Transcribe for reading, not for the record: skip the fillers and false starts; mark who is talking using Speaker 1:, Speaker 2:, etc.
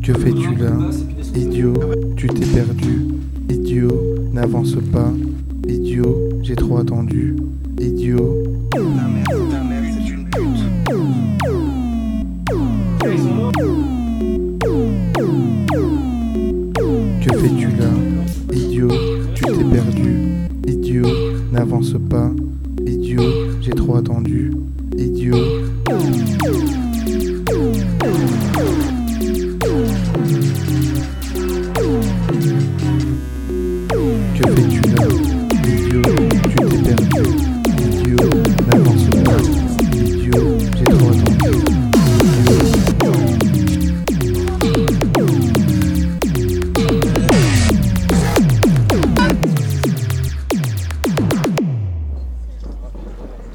Speaker 1: Que fais-tu là? Idiot, tu t'es perdu. Idiot, n'avance pas. Idiot, j'ai trop attendu. Idiot.
Speaker 2: Ta mère, c'est une pute.
Speaker 1: Que fais-tu là? Idiot, tu t'es perdu. Idiot, n'avance pas. Idiot, j'ai trop attendu. Idiot.